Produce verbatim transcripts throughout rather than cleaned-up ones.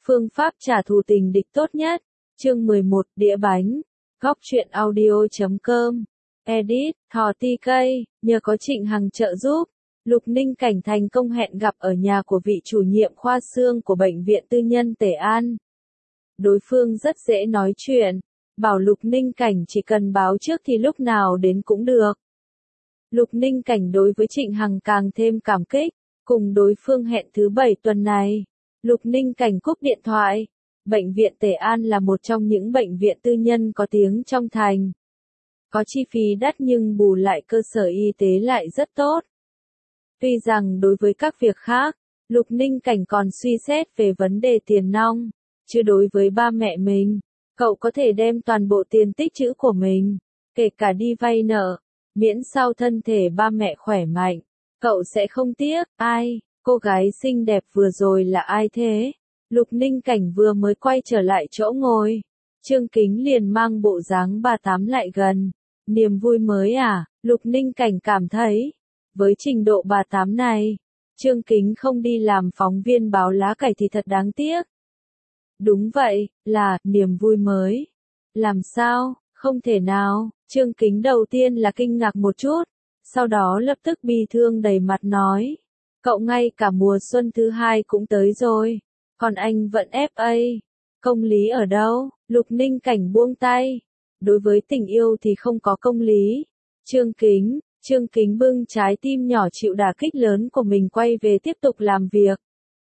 Phương pháp trả thù tình địch tốt nhất. Chương mười một, đĩa bánh. Góc truyện audio chấm com. Edit, Thò Ti Cây, nhờ có Trịnh Hằng trợ giúp, Lục Ninh Cảnh thành công hẹn gặp ở nhà của vị chủ nhiệm khoa xương của bệnh viện tư nhân Tề An. Đối phương rất dễ nói chuyện, bảo Lục Ninh Cảnh chỉ cần báo trước thì lúc nào đến cũng được. Lục Ninh Cảnh đối với Trịnh Hằng càng thêm cảm kích, cùng đối phương hẹn thứ bảy tuần này. Lục Ninh Cảnh cúp điện thoại. Bệnh viện Tề An là một trong những bệnh viện tư nhân có tiếng trong thành. Có chi phí đắt nhưng bù lại cơ sở y tế lại rất tốt. Tuy rằng đối với các việc khác, Lục Ninh Cảnh còn suy xét về vấn đề tiền nong, chứ đối với ba mẹ mình, cậu có thể đem toàn bộ tiền tích trữ của mình, kể cả đi vay nợ, miễn sao thân thể ba mẹ khỏe mạnh, cậu sẽ không tiếc. Ai, cô gái xinh đẹp vừa rồi là ai thế? Lục Ninh Cảnh vừa mới quay trở lại chỗ ngồi, Trương Kính liền mang bộ dáng bà tám lại gần. Niềm vui mới à? Lục Ninh Cảnh cảm thấy, với trình độ bà tám này, Trương Kính không đi làm phóng viên báo lá cải thì thật đáng tiếc. Đúng vậy, là, niềm vui mới. Làm sao? Không thể nào. Trương Kính đầu tiên là kinh ngạc một chút, sau đó lập tức bi thương đầy mặt nói. Cậu ngay cả mùa xuân thứ hai cũng tới rồi, còn anh vẫn ép a. Công lý ở đâu? Lục Ninh Cảnh buông tay. Đối với tình yêu thì không có công lý. Trương Kính, Trương Kính bưng trái tim nhỏ chịu đả kích lớn của mình quay về tiếp tục làm việc.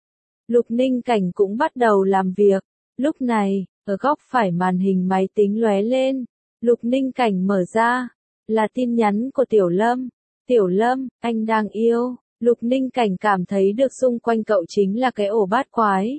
Lục Ninh Cảnh cũng bắt đầu làm việc. Lúc này, ở góc phải màn hình máy tính lóe lên. Lục Ninh Cảnh mở ra. Là tin nhắn của Tiểu Lâm. Tiểu Lâm, anh đang yêu. Lục Ninh Cảnh cảm thấy được xung quanh cậu chính là cái ổ bát quái.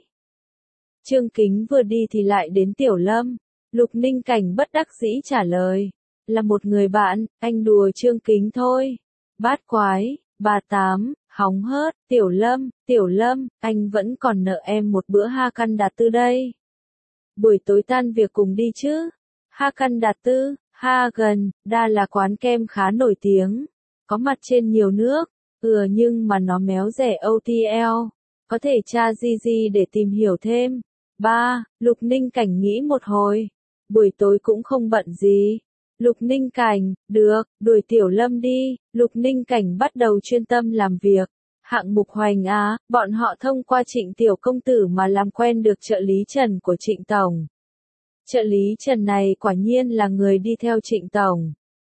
Trương Kính vừa đi thì lại đến Tiểu Lâm. Lục Ninh Cảnh bất đắc dĩ trả lời. Là một người bạn, anh đùa Trương Kính thôi. Bát quái, bà tám, hóng hớt, Tiểu Lâm, Tiểu Lâm, anh vẫn còn nợ em một bữa ha căn đạt tư đây. Buổi tối tan việc cùng đi chứ. Ha căn đạt tư, ha gần, đa là quán kem khá nổi tiếng. Có mặt trên nhiều nước, ừ nhưng mà nó méo rẻ o tê lờ. Có thể tra gi gi để tìm hiểu thêm. Ba, Lục Ninh Cảnh nghĩ một hồi. Buổi tối cũng không bận gì. Lục Ninh Cảnh, được, đuổi Tiểu Lâm đi. Lục Ninh Cảnh bắt đầu chuyên tâm làm việc. Hạng mục Hoành Á, bọn họ thông qua Trịnh Tiểu Công Tử mà làm quen được trợ lý Trần của Trịnh Tổng. Trợ lý Trần này quả nhiên là người đi theo Trịnh Tổng.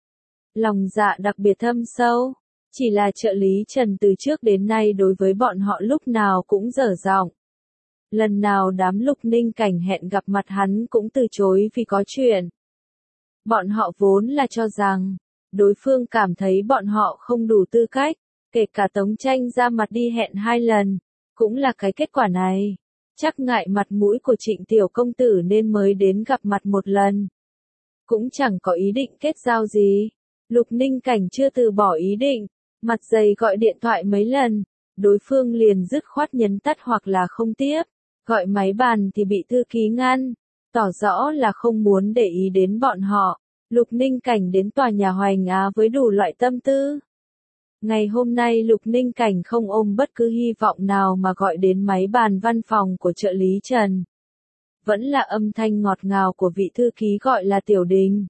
Lòng dạ đặc biệt thâm sâu. Chỉ là trợ lý Trần từ trước đến nay đối với bọn họ lúc nào cũng dở giọng. Lần nào đám Lục Ninh Cảnh hẹn gặp mặt hắn cũng từ chối vì có chuyện. Bọn họ vốn là cho rằng, đối phương cảm thấy bọn họ không đủ tư cách, kể cả Tống Tranh ra mặt đi hẹn hai lần, cũng là cái kết quả này. Chắc ngại mặt mũi của Trịnh Tiểu Công Tử nên mới đến gặp mặt một lần. Cũng chẳng có ý định kết giao gì. Lục Ninh Cảnh chưa từ bỏ ý định, mặt dày gọi điện thoại mấy lần, đối phương liền dứt khoát nhấn tắt hoặc là không tiếp. Gọi máy bàn thì bị thư ký ngăn, tỏ rõ là không muốn để ý đến bọn họ. Lục Ninh Cảnh đến tòa nhà Hoành Á với đủ loại tâm tư. Ngày hôm nay Lục Ninh Cảnh không ôm bất cứ hy vọng nào mà gọi đến máy bàn văn phòng của trợ lý Trần. Vẫn là âm thanh ngọt ngào của vị thư ký gọi là Tiểu Đình.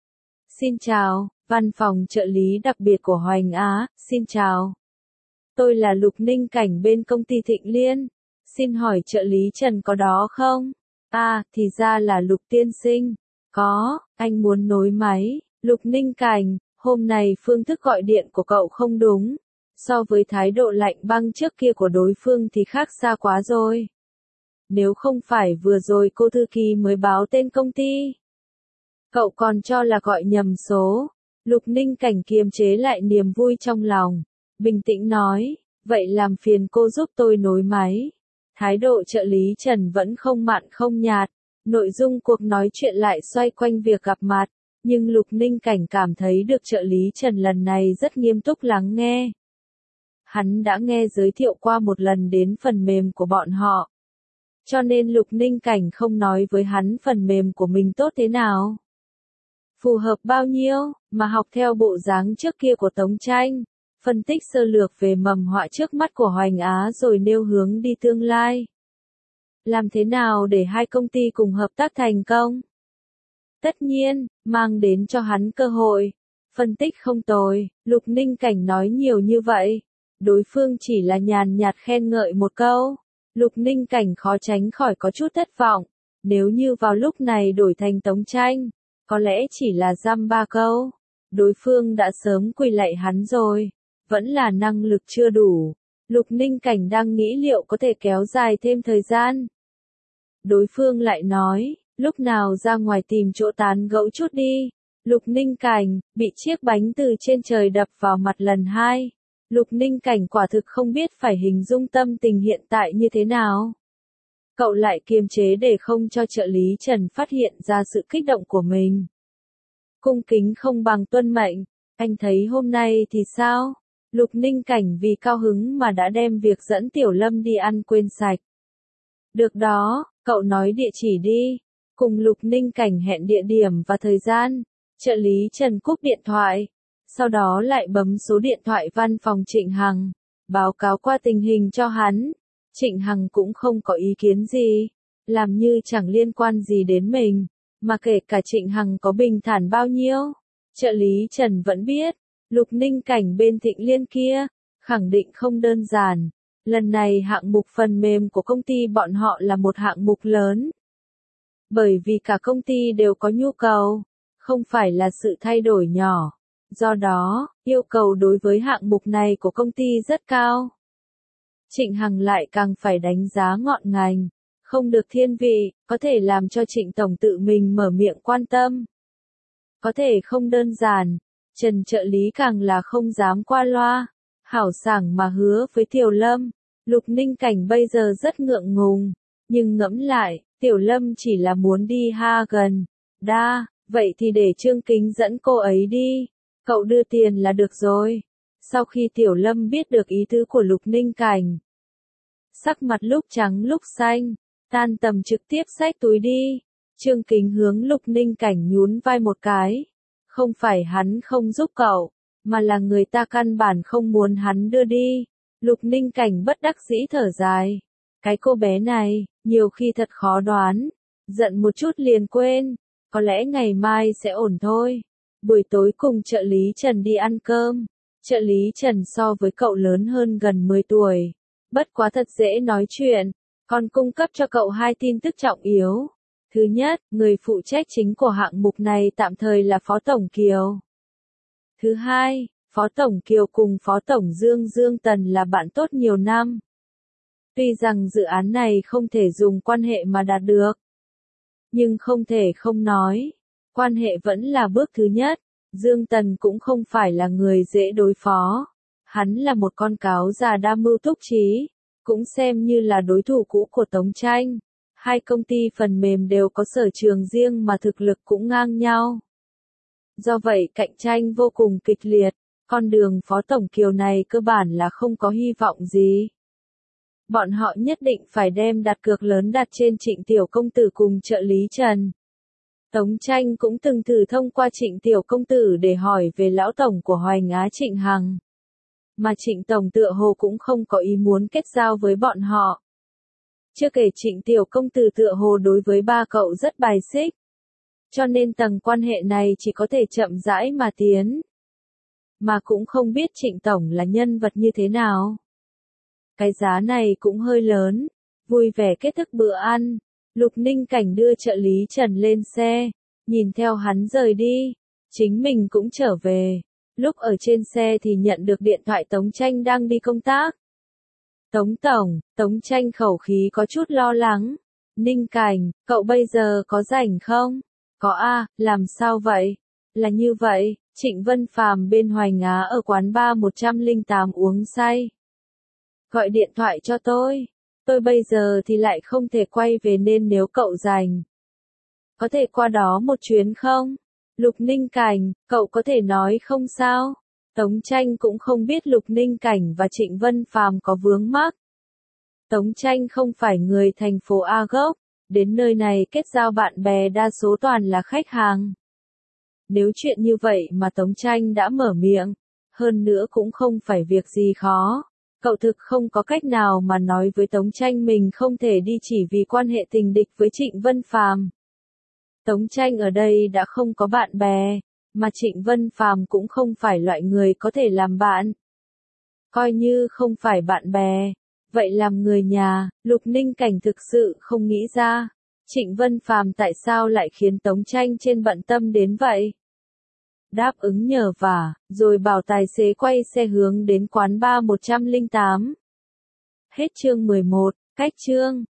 Xin chào, văn phòng trợ lý đặc biệt của Hoành Á, xin chào. Tôi là Lục Ninh Cảnh bên công ty Thịnh Liên. Xin hỏi trợ lý Trần có đó không? À, thì ra là Lục tiên sinh. Có, anh muốn nối máy. Lục Ninh Cảnh, hôm nay phương thức gọi điện của cậu không đúng. So với thái độ lạnh băng trước kia của đối phương thì khác xa quá rồi. Nếu không phải vừa rồi cô thư ký mới báo tên công ty. Cậu còn cho là gọi nhầm số. Lục Ninh Cảnh kiềm chế lại niềm vui trong lòng. Bình tĩnh nói, vậy làm phiền cô giúp tôi nối máy. Thái độ trợ lý Trần vẫn không mặn không nhạt, nội dung cuộc nói chuyện lại xoay quanh việc gặp mặt, nhưng Lục Ninh Cảnh cảm thấy được trợ lý Trần lần này rất nghiêm túc lắng nghe. Hắn đã nghe giới thiệu qua một lần đến phần mềm của bọn họ. Cho nên Lục Ninh Cảnh không nói với hắn phần mềm của mình tốt thế nào. Phù hợp bao nhiêu, mà học theo bộ dáng trước kia của Tống Tranh. Phân tích sơ lược về mầm họa trước mắt của Hoành Á rồi nêu hướng đi tương lai. Làm thế nào để hai công ty cùng hợp tác thành công? Tất nhiên, mang đến cho hắn cơ hội. Phân tích không tồi, Lục Ninh Cảnh nói nhiều như vậy. Đối phương chỉ là nhàn nhạt khen ngợi một câu. Lục Ninh Cảnh khó tránh khỏi có chút thất vọng. Nếu như vào lúc này đổi thành Tống Tranh, có lẽ chỉ là dăm ba câu. Đối phương đã sớm quỳ lạy hắn rồi. Vẫn là năng lực chưa đủ. Lục Ninh Cảnh đang nghĩ liệu có thể kéo dài thêm thời gian. Đối phương lại nói, lúc nào ra ngoài tìm chỗ tán gẫu chút đi. Lục Ninh Cảnh, bị chiếc bánh từ trên trời đập vào mặt lần hai. Lục Ninh Cảnh quả thực không biết phải hình dung tâm tình hiện tại như thế nào. Cậu lại kiềm chế để không cho trợ lý Trần phát hiện ra sự kích động của mình. Cung kính không bằng tuân mệnh, anh thấy hôm nay thì sao? Lục Ninh Cảnh vì cao hứng mà đã đem việc dẫn Tiểu Lâm đi ăn quên sạch. Được đó, cậu nói địa chỉ đi. Cùng Lục Ninh Cảnh hẹn địa điểm và thời gian. Trợ lý Trần cúp điện thoại. Sau đó lại bấm số điện thoại văn phòng Trịnh Hằng. Báo cáo qua tình hình cho hắn. Trịnh Hằng cũng không có ý kiến gì. Làm như chẳng liên quan gì đến mình. Mà kể cả Trịnh Hằng có bình thản bao nhiêu. Trợ lý Trần vẫn biết. Lục Ninh Cảnh bên Thịnh Liên kia. Khẳng định không đơn giản. Lần này hạng mục phần mềm của công ty bọn họ là một hạng mục lớn. Bởi vì cả công ty đều có nhu cầu. Không phải là sự thay đổi nhỏ. Do đó, yêu cầu đối với hạng mục này của công ty rất cao. Trịnh Hằng lại càng phải đánh giá ngọn ngành. Không được thiên vị, có thể làm cho Trịnh Tổng tự mình mở miệng quan tâm. Có thể không đơn giản. Trần trợ lý càng là không dám qua loa. Hảo sảng mà hứa với Tiểu Lâm. Lục Ninh Cảnh bây giờ rất ngượng ngùng. Nhưng ngẫm lại, Tiểu Lâm chỉ là muốn đi ha gần. Đa, vậy thì để Trương Kính dẫn cô ấy đi. Cậu đưa tiền là được rồi. Sau khi Tiểu Lâm biết được ý tứ của Lục Ninh Cảnh. Sắc mặt lúc trắng lúc xanh. Tan tầm trực tiếp xách túi đi. Trương Kính hướng Lục Ninh Cảnh nhún vai một cái. Không phải hắn không giúp cậu. Mà là người ta căn bản không muốn hắn đưa đi. Lục Ninh Cảnh bất đắc dĩ thở dài. Cái cô bé này, nhiều khi thật khó đoán. Giận một chút liền quên. Có lẽ ngày mai sẽ ổn thôi. Buổi tối cùng trợ lý Trần đi ăn cơm. Trợ lý Trần so với cậu lớn hơn gần mười tuổi. Bất quá thật dễ nói chuyện. Còn cung cấp cho cậu hai tin tức trọng yếu. Thứ nhất, người phụ trách chính của hạng mục này tạm thời là Phó Tổng Kiều. Thứ hai, Phó Tổng Kiều cùng Phó Tổng Dương Dương Tần là bạn tốt nhiều năm. Tuy rằng dự án này không thể dùng quan hệ mà đạt được. Nhưng không thể không nói. Quan hệ vẫn là bước thứ nhất. Dương Tần cũng không phải là người dễ đối phó. Hắn là một con cáo già đa mưu túc trí. Cũng xem như là đối thủ cũ của Tống Tranh. Hai công ty phần mềm đều có sở trường riêng mà thực lực cũng ngang nhau. Do vậy cạnh tranh vô cùng kịch liệt. Con đường Phó Tổng Kiều này cơ bản là không có hy vọng gì. Bọn họ nhất định phải đem đặt cược lớn đặt trên Trịnh Tiểu Công Tử cùng trợ lý Trần. Tống Tranh cũng từng thử thông qua Trịnh Tiểu Công Tử để hỏi về lão tổng của Hoành Á Trịnh Hằng. Mà Trịnh Tổng tựa hồ cũng không có ý muốn kết giao với bọn họ. Chưa kể Trịnh Tiểu Công Tử tựa hồ đối với ba cậu rất bài xích. Cho nên tầng quan hệ này chỉ có thể chậm rãi mà tiến. Mà cũng không biết Trịnh Tổng là nhân vật như thế nào. Cái giá này cũng hơi lớn. Vui vẻ kết thúc bữa ăn. Lục Ninh Cảnh đưa trợ lý Trần lên xe. Nhìn theo hắn rời đi. Chính mình cũng trở về. Lúc ở trên xe thì nhận được điện thoại Tống Tranh đang đi công tác. Tống Tổng, Tống Tranh khẩu khí có chút lo lắng. Ninh Cảnh, cậu bây giờ có rảnh không? Có a, làm sao vậy? Là như vậy, Trịnh Vân Phàm bên Hoành Á ở quán bar một không tám uống say. Gọi điện thoại cho tôi. Tôi bây giờ thì lại không thể quay về nên nếu cậu rảnh. Có thể qua đó một chuyến không? Lục Ninh Cảnh, cậu có thể nói không sao? Tống Tranh cũng không biết Lục Ninh Cảnh và Trịnh Vân Phàm có vướng mắc. Tống Tranh không phải người thành phố A gốc, đến nơi này kết giao bạn bè đa số toàn là khách hàng. Nếu chuyện như vậy mà Tống Tranh đã mở miệng, hơn nữa cũng không phải việc gì khó. Cậu thực không có cách nào mà nói với Tống Tranh mình không thể đi chỉ vì quan hệ tình địch với Trịnh Vân Phàm. Tống Tranh ở đây đã không có bạn bè, mà Trịnh Vân Phàm cũng không phải loại người có thể làm bạn. Coi như không phải bạn bè, vậy làm người nhà, Lục Ninh Cảnh thực sự không nghĩ ra, Trịnh Vân Phàm tại sao lại khiến Tống Tranh trên bận tâm đến vậy. Đáp ứng nhờ vả, rồi bảo tài xế quay xe hướng đến quán bar một không tám. Hết chương mười một, cách chương.